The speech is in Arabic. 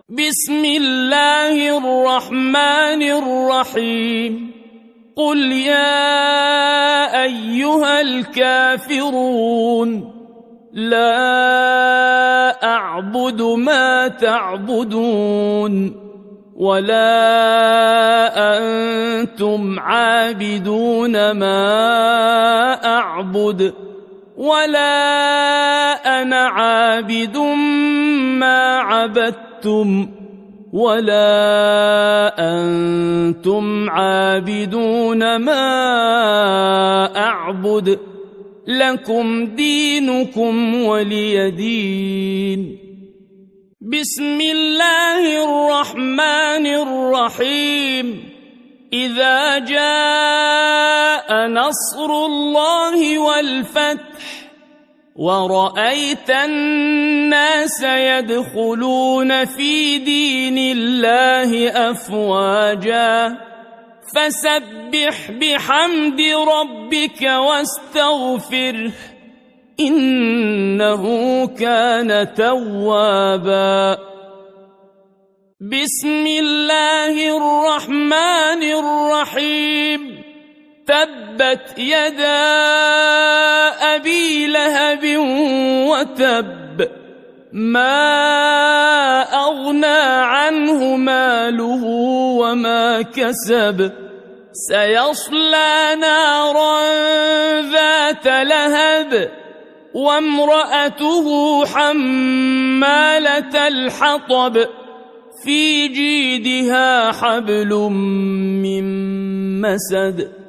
بسم الله الرحمن الرحيم قل يا أيها الكافرون لا أعبد ما تعبدون ولا أنتم عابدون ما أعبد ولا أنا عابد ما عبدتم ولا أنتم عابدون ما أعبد لكم دينكم ولي دين. بسم الله الرحمن الرحيم إذا جاء نصر الله والفتح ورأيت الناس يدخلون في دين الله أفواجا فسبح بحمد ربك واستغفره إنه كان توابا. بسم الله الرحمن الرحيم تبت يدا أبي لهب وتب ما أغنى عنه ماله وما كسب سيصلى نارا ذات لهب وامرأته حمالة الحطب في جيدها حبل من مسد